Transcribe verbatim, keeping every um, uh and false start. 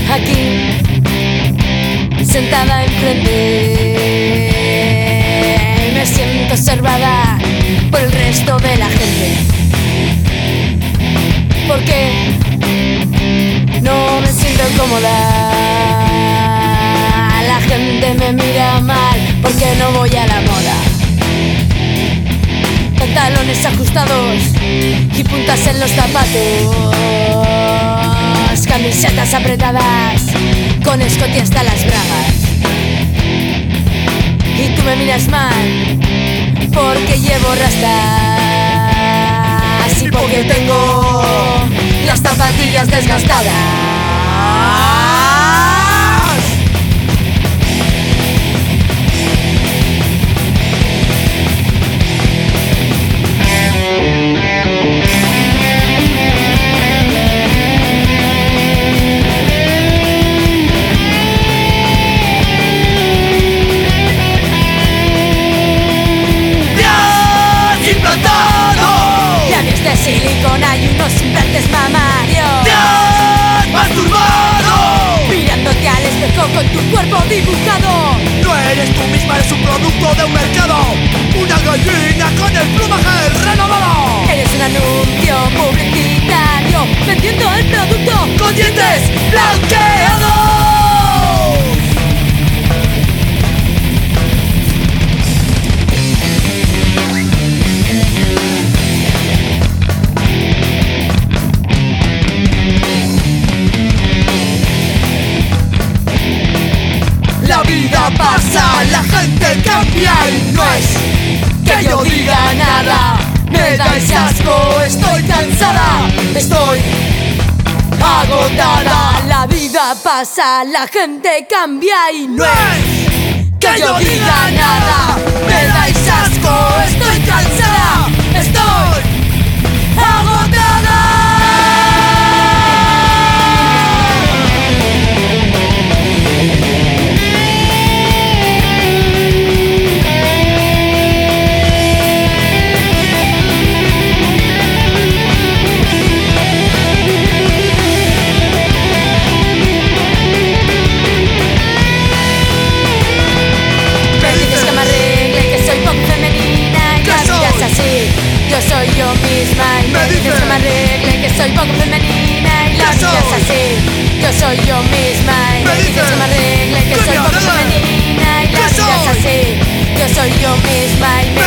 aquí, sentada enfrente, y me siento observada por el resto de la gente. ¿Por qué no me siento cómoda? La gente me mira mal porque no voy a la moda. Pantalones ajustados y puntas en los zapatos, camisetas apretadas con escote hasta las bragas. Y tú me miras mal porque llevo rastas y porque tengo las zapatillas desgastadas. De silicona y unos implantes mamarios. ¡Dios! ¡Masturbado! Mirándote al espejo con tu cuerpo dibujado. No eres tú misma, eres un producto de un mercado. Una gallina con el plumaje renovado. Eres un anuncio publicitario vendiendo el producto con dientes blanqueados. La vida pasa, la gente cambia y no es que yo diga nada. Me dais asco, estoy cansada, estoy agotada. La vida pasa, la gente cambia y no es que yo diga nada. Me dais asco, estoy cansada, estoy agotada. Yo soy yo misma y me dices que me arregle, que soy poco femenina y la vida es así. Yo soy yo misma y me dices que me arregle, que soy poco femenina y la vida es así. Yo soy yo misma y me